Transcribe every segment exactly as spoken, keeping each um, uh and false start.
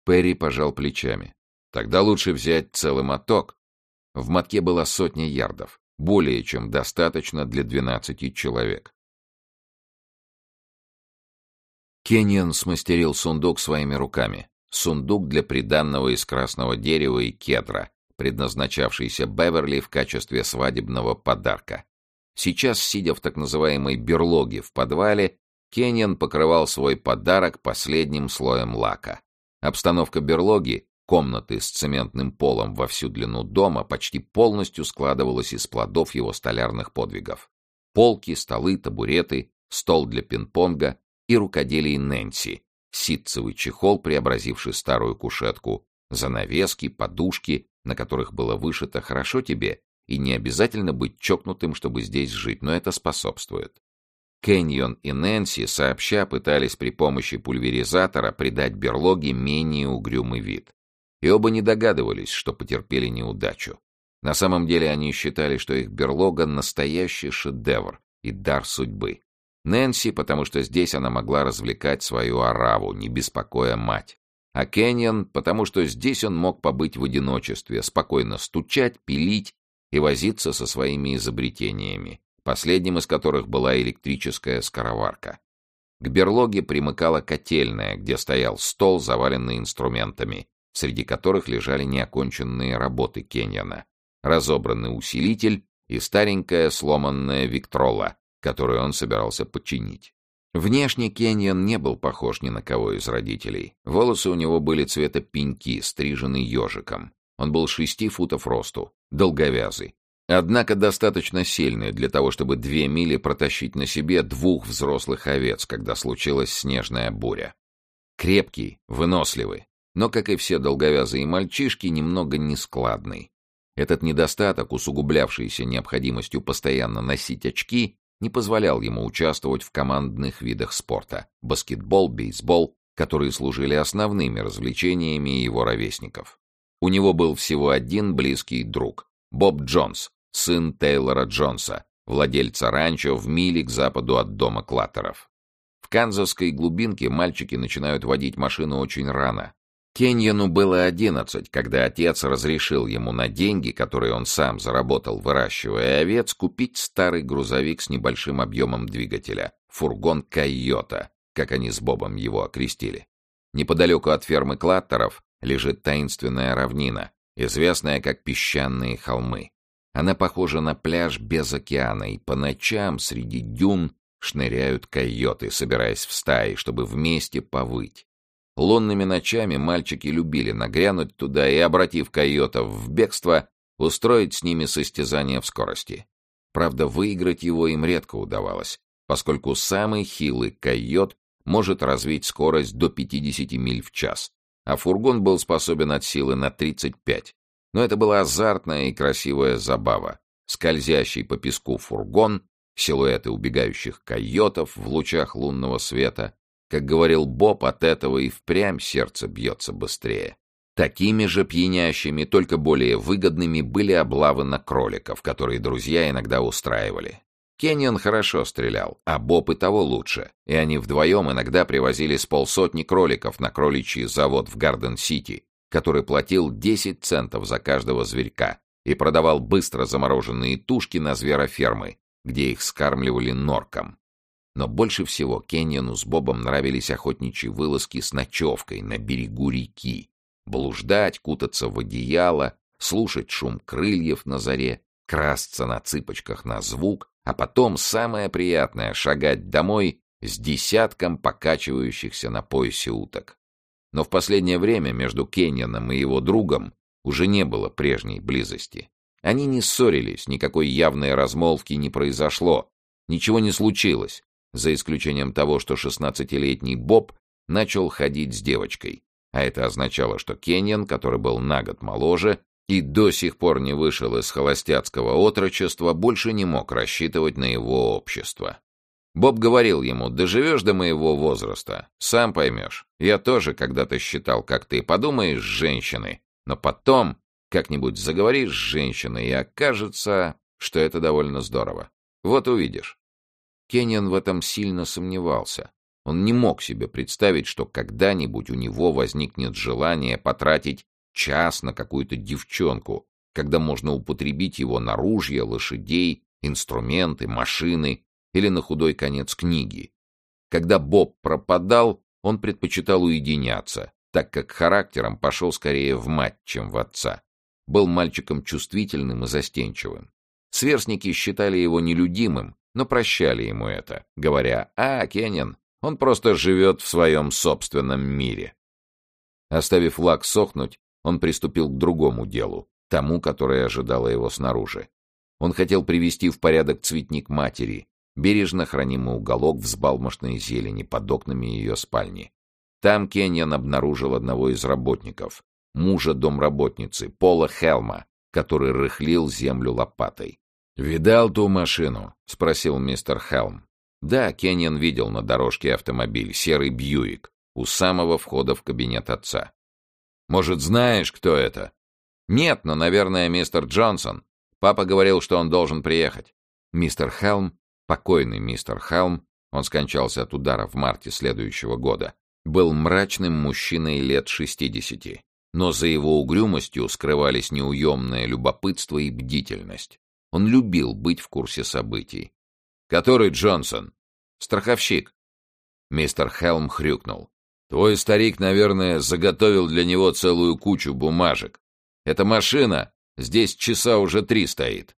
Перри пожал плечами. Тогда лучше взять целый моток. В мотке была сотня ярдов, более чем достаточно для двенадцати человек. Кениан смастерил сундук своими руками. Сундук для приданного из красного дерева и кедра, предназначавшийся Беверли в качестве свадебного подарка. Сейчас, сидя в так называемой берлоге в подвале, Кениан покрывал свой подарок последним слоем лака. Обстановка берлоги, комнаты с цементным полом во всю длину дома, почти полностью складывалась из плодов его столярных подвигов. Полки, столы, табуреты, стол для пинг-понга и рукоделие Нэнси, ситцевый чехол, преобразивший старую кушетку, занавески, подушки, на которых было вышито «хорошо тебе», и не обязательно быть чокнутым, чтобы здесь жить, но это способствует. Кэньон и Нэнси сообща пытались при помощи пульверизатора придать берлоге менее угрюмый вид. И оба не догадывались, что потерпели неудачу. На самом деле они считали, что их берлога — настоящий шедевр и дар судьбы. Нэнси, потому что здесь она могла развлекать свою ораву, не беспокоя мать. А Кэньон, потому что здесь он мог побыть в одиночестве, спокойно стучать, пилить и возиться со своими изобретениями, последним из которых была электрическая скороварка. К берлоге примыкала котельная, где стоял стол, заваленный инструментами, среди которых лежали неоконченные работы Кэньона, разобранный усилитель и старенькая сломанная Виктрола, которую он собирался починить. Внешне Кэньон не был похож ни на кого из родителей. Волосы у него были цвета пеньки, стрижены ежиком. Он был шести футов росту, долговязый. Однако достаточно сильный для того, чтобы две мили протащить на себе двух взрослых овец, когда случилась снежная буря. Крепкий, выносливый, но, как и все долговязые мальчишки, немного нескладный. Этот недостаток, усугублявшийся необходимостью постоянно носить очки, не позволял ему участвовать в командных видах спорта — баскетбол, бейсбол, которые служили основными развлечениями его ровесников. У него был всего один близкий друг — Боб Джонс, сын Тейлора Джонса, владельца ранчо в миле к западу от дома Клаттеров. В канзасской глубинке мальчики начинают водить машину очень рано. Кэньону было одиннадцать, когда отец разрешил ему на деньги, которые он сам заработал, выращивая овец, купить старый грузовик с небольшим объемом двигателя, фургон «Койота», как они с Бобом его окрестили. Неподалеку от фермы Клаттеров лежит таинственная равнина, известная как Песчаные холмы. Она похожа на пляж без океана, и по ночам среди дюн шныряют койоты, собираясь в стаи, чтобы вместе повыть. Лунными ночами мальчики любили нагрянуть туда и, обратив койотов в бегство, устроить с ними состязание в скорости. Правда, выиграть его им редко удавалось, поскольку самый хилый койот может развить скорость до пятидесяти миль в час, а фургон был способен от силы на тридцать пять. Но это была азартная и красивая забава. Скользящий по песку фургон, силуэты убегающих койотов в лучах лунного света. Как говорил Боб, от этого и впрямь сердце бьется быстрее. Такими же пьянящими, только более выгодными, были облавы на кроликов, которые друзья иногда устраивали. Кэньон хорошо стрелял, а Боб и того лучше, и они вдвоем иногда привозили с полсотни кроликов на кроличий завод в Гарден-Сити, который платил десять центов за каждого зверька и продавал быстро замороженные тушки на зверофермы, где их скармливали норком. Но больше всего Кэньону с Бобом нравились охотничьи вылазки с ночевкой на берегу реки. Блуждать, кутаться в одеяло, слушать шум крыльев на заре, красться на цыпочках на звук, а потом, самое приятное, шагать домой с десятком покачивающихся на поясе уток. Но в последнее время между Кэньоном и его другом уже не было прежней близости. Они не ссорились, никакой явной размолвки не произошло, ничего не случилось, за исключением того, что шестнадцатилетний Боб начал ходить с девочкой, а это означало, что Кэньон, который был на год моложе и до сих пор не вышел из холостяцкого отрочества, больше не мог рассчитывать на его общество. Боб говорил ему: «Доживешь до моего возраста, сам поймешь. Я тоже когда-то считал, как ты, подумаешь, с женщиной, но потом как-нибудь заговоришь с женщиной, и окажется, что это довольно здорово. Вот увидишь». Кэньон в этом сильно сомневался. Он не мог себе представить, что когда-нибудь у него возникнет желание потратить час на какую-то девчонку, когда можно употребить его на ружья, лошадей, инструменты, машины или на худой конец книги. Когда Боб пропадал, он предпочитал уединяться, так как характером пошел скорее в мать, чем в отца. Был мальчиком чувствительным и застенчивым. Сверстники считали его нелюдимым, но прощали ему это, говоря: «А, Кеннин, он просто живет в своем собственном мире». Оставив лак сохнуть, он приступил к другому делу, тому, которое ожидало его снаружи. Он хотел привести в порядок цветник матери, бережно хранимый уголок взбалмошной зелени под окнами ее спальни. Там Кеннин обнаружил одного из работников, мужа домработницы, Пола Хелма, который рыхлил землю лопатой. «Видал ту машину?» — спросил мистер Хелм. Да, Кеннин видел на дорожке автомобиль, серый Бьюик, у самого входа в кабинет отца. «Может, знаешь, кто это?» «Нет, но, наверное, мистер Джонсон. Папа говорил, что он должен приехать». Мистер Хелм, покойный мистер Хелм, он скончался от удара в марте следующего года, был мрачным мужчиной лет шестидесяти, но за его угрюмостью скрывались неуемное любопытство и бдительность. Он любил быть в курсе событий. «Который Джонсон?» «Страховщик». Мистер Хелм хрюкнул. «Твой старик, наверное, заготовил для него целую кучу бумажек. Эта машина здесь часа уже три стоит».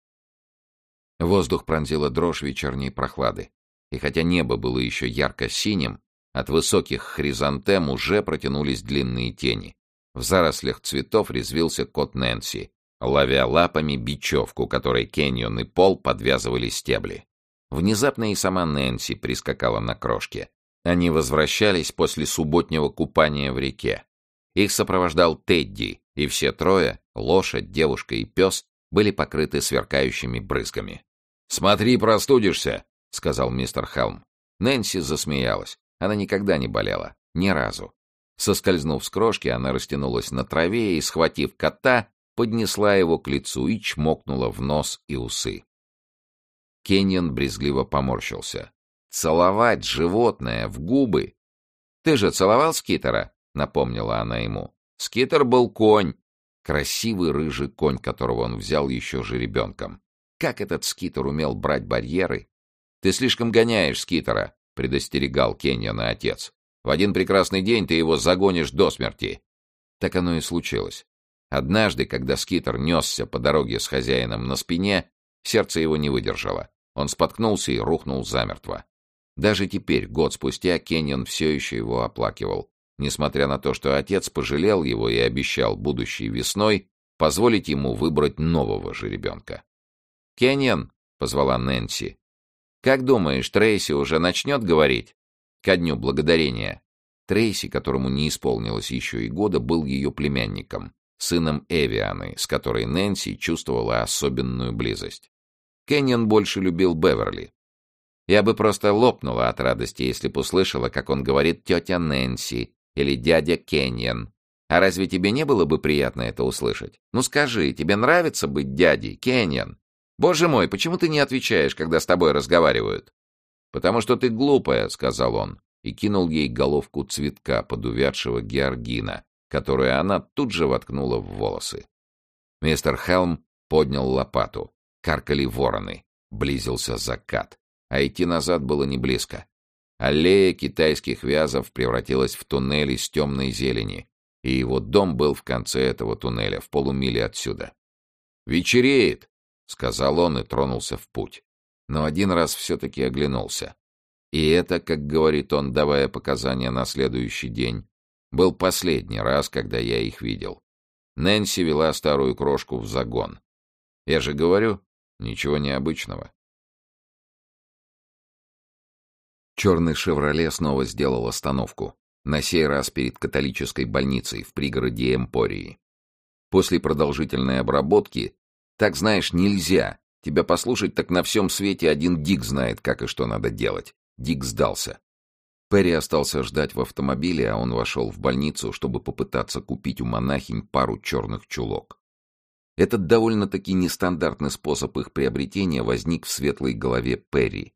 Воздух пронзила дрожь вечерней прохлады, и хотя небо было еще ярко-синим, от высоких хризантем уже протянулись длинные тени. В зарослях цветов резвился кот Нэнси, ловя лапами бечевку, которой Кеннион и Пол подвязывали стебли. Внезапно и сама Нэнси прискакала на крошке. Они возвращались после субботнего купания в реке. Их сопровождал Тедди, и все трое, лошадь, девушка и пес, были покрыты сверкающими брызгами. «Смотри, простудишься», — сказал мистер Хелм. Нэнси засмеялась. Она никогда не болела. Ни разу. Соскользнув с крошки, она растянулась на траве и, схватив кота, поднесла его к лицу и чмокнула в нос и усы. Кеннин брезгливо поморщился. «Целовать животное в губы!» «Ты же целовал Скитера?» — напомнила она ему. «Скитер был конь!» Красивый рыжий конь, которого он взял еще жеребенком. Как этот Скитер умел брать барьеры! «Ты слишком гоняешь Скитера!» — предостерегал Кеннина отец. «В один прекрасный день ты его загонишь до смерти!» Так оно и случилось. Однажды, когда Скитер несся по дороге с хозяином на спине, сердце его не выдержало. Он споткнулся и рухнул замертво. Даже теперь, год спустя, Кеннин все еще его оплакивал, несмотря на то, что отец пожалел его и обещал будущей весной позволить ему выбрать нового жеребенка. «Кеннин», — позвала Нэнси, — «как думаешь, Трейси уже начнет говорить?» Ко дню благодарения. Трейси, которому не исполнилось еще и года, был ее племянником, сыном Эвианы, с которой Нэнси чувствовала особенную близость. Кеннин больше любил Беверли. Я бы просто лопнула от радости, если б услышала, как он говорит «тетя Нэнси» или «дядя Кеннин». А разве тебе не было бы приятно это услышать? Ну скажи, тебе нравится быть дядей, Кеннин? Боже мой, почему ты не отвечаешь, когда с тобой разговаривают? «Потому что ты глупая», — сказал он, и кинул ей головку цветка подувядшего георгина, которую она тут же воткнула в волосы. Мистер Хелм поднял лопату. Каркали вороны. Близился закат. А идти назад было не близко. Аллея китайских вязов превратилась в туннель из темной зелени, и его дом был в конце этого туннеля, в полумиле отсюда. «Вечереет», — сказал он и тронулся в путь. Но один раз все-таки оглянулся. И это, как говорит он, давая показания на следующий день, был последний раз, когда я их видел. Нэнси вела старую крошку в загон. Я же говорю, ничего необычного. Черный «Шевроле» снова сделал остановку, на сей раз перед католической больницей в пригороде Эмпории. После продолжительной обработки, так знаешь, нельзя. Тебя послушать, так на всем свете один Дик знает, как и что надо делать. Дик сдался. Перри остался ждать в автомобиле, а он вошел в больницу, чтобы попытаться купить у монахинь пару черных чулок. Этот довольно-таки нестандартный способ их приобретения возник в светлой голове Перри.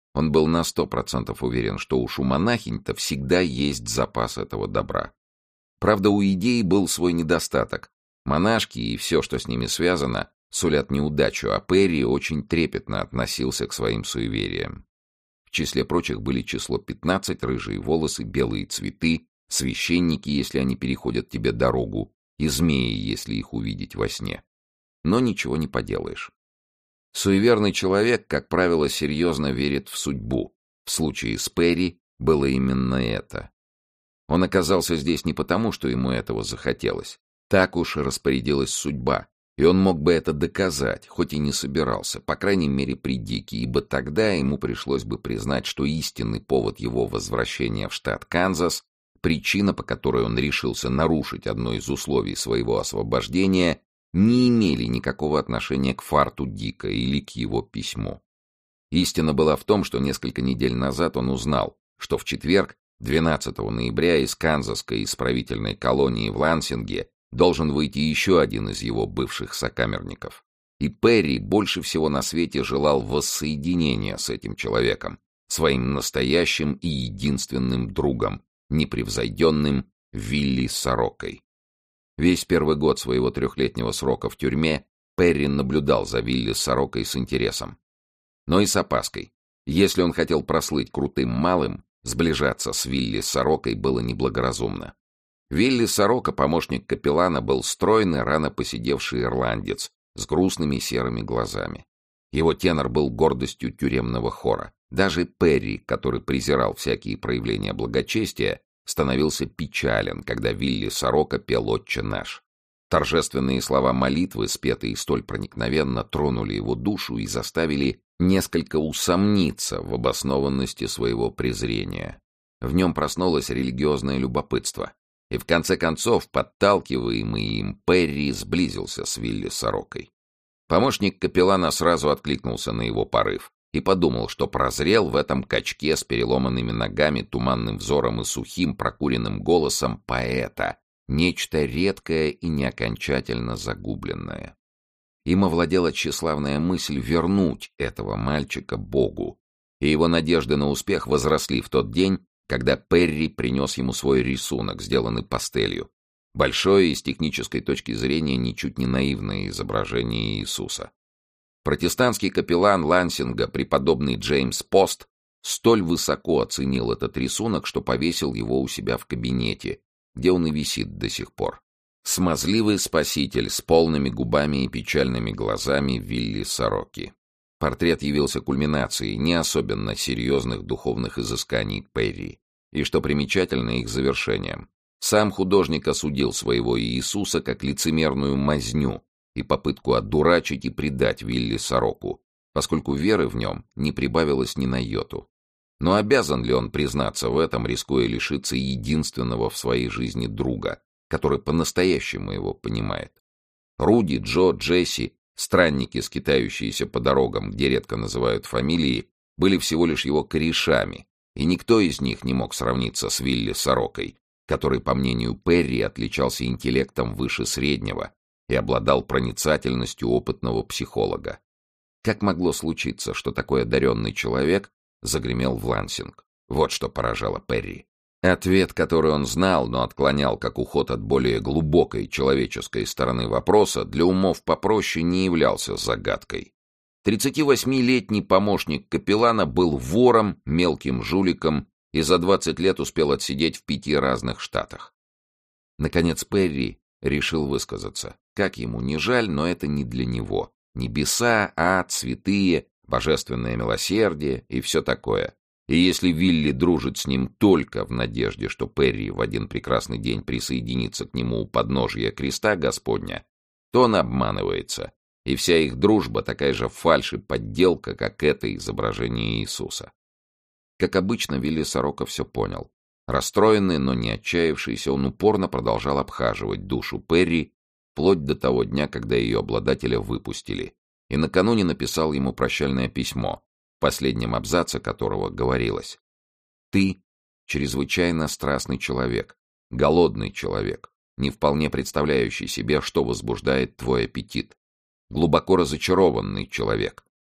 Он был на сто процентов уверен, что уж у монахинь-то всегда есть запас этого добра. Правда, у идеи был свой недостаток. Монашки и все, что с ними связано, сулят неудачу, а Перри очень трепетно относился к своим суевериям. В числе прочих были число пятнадцать, рыжие волосы, белые цветы, священники, если они переходят тебе дорогу, и змеи, если их увидеть во сне. Но ничего не поделаешь. Суеверный человек, как правило, серьезно верит в судьбу. В случае с Перри было именно это. Он оказался здесь не потому, что ему этого захотелось. Так уж распорядилась судьба, и он мог бы это доказать, хоть и не собирался, по крайней мере при Дике, ибо тогда ему пришлось бы признать, что истинный повод его возвращения в штат Канзас, причина, по которой он решился нарушить одно из условий своего освобождения, не имели никакого отношения к фарту Дика или к его письму. Истина была в том, что несколько недель назад он узнал, что в четверг, двенадцатого ноября, из канзасской исправительной колонии в Лансинге должен выйти еще один из его бывших сокамерников. И Перри больше всего на свете желал воссоединения с этим человеком, своим настоящим и единственным другом, непревзойденным Вилли Сорокой. Весь первый год своего трехлетнего срока в тюрьме Перри наблюдал за Вилли Сорокой с интересом. Но и с опаской. Если он хотел прослыть крутым малым, сближаться с Вилли Сорокой было неблагоразумно. Вилли Сорока, помощник капеллана, был стройный, рано поседевший ирландец с грустными серыми глазами. Его тенор был гордостью тюремного хора. Даже Перри, который презирал всякие проявления благочестия, становился печален, когда Вилли Сорока пел «Отче наш». Торжественные слова молитвы, спетые столь проникновенно, тронули его душу и заставили несколько усомниться в обоснованности своего презрения. В нем проснулось религиозное любопытство. И в конце концов, подталкиваемый им, Перри сблизился с Вилли Сорокой. Помощник капеллана сразу откликнулся на его порыв и подумал, что прозрел в этом качке с переломанными ногами, туманным взором и сухим прокуренным голосом поэта нечто редкое и неокончательно загубленное. Им овладела тщеславная мысль вернуть этого мальчика Богу, и его надежды на успех возросли в тот день, когда Перри принес ему свой рисунок, сделанный пастелью. Большое и с технической точки зрения ничуть не наивное изображение Иисуса. Протестантский капеллан Лансинга, преподобный Джеймс Пост, столь высоко оценил этот рисунок, что повесил его у себя в кабинете, где он и висит до сих пор. Смазливый спаситель с полными губами и печальными глазами Вилли Сороки. Портрет явился кульминацией не особенно серьезных духовных изысканий Перри, и, что примечательно, их завершением. Сам художник осудил своего Иисуса как лицемерную мазню и попытку одурачить и предать Вилли Сороку, поскольку веры в нем не прибавилось ни на йоту. Но обязан ли он признаться в этом, рискуя лишиться единственного в своей жизни друга, который по-настоящему его понимает? Руди, Джо, Джесси, странники, скитающиеся по дорогам, где редко называют фамилии, были всего лишь его корешами, и никто из них не мог сравниться с Вилли Сорокой, который, по мнению Перри, отличался интеллектом выше среднего и обладал проницательностью опытного психолога. Как могло случиться, что такой одаренный человек загремел в Лансинг? Вот что поражало Перри. Ответ, который он знал, но отклонял как уход от более глубокой человеческой стороны вопроса, для умов попроще не являлся загадкой. тридцативосьмилетний помощник капеллана был вором, мелким жуликом и за двадцать лет успел отсидеть в пяти разных штатах. Наконец Перри решил высказаться. Как ему не жаль, но это не для него. Небеса, ад, святые, божественное милосердие и все такое. И если Вилли дружит с ним только в надежде, что Перри в один прекрасный день присоединится к нему у подножия креста Господня, то он обманывается, и вся их дружба такая же фальшь и подделка, как это изображение Иисуса. Как обычно, Вилли Сорока все понял. Расстроенный, но не отчаявшийся, он упорно продолжал обхаживать душу Перри вплоть до того дня, когда ее обладателя выпустили, и накануне написал ему прощальное письмо, в последнем абзаце которого говорилось: «Ты чрезвычайно страстный человек, голодный человек, не вполне представляющий себе, что возбуждает твой аппетит, глубоко разочарованный человек,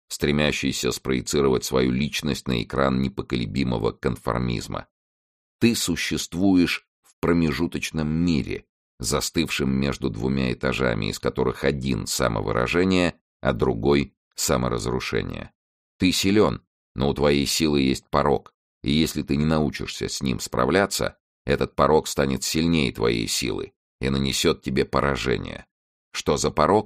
стремящийся спроецировать свою личность на экран непоколебимого конформизма. Ты существуешь в промежуточном мире, застывшем между двумя этажами, из которых один — самовыражение, а другой — саморазрушение. Ты силен, но у твоей силы есть порог, и если ты не научишься с ним справляться, этот порог станет сильнее твоей силы и нанесет тебе поражение. Что за порог?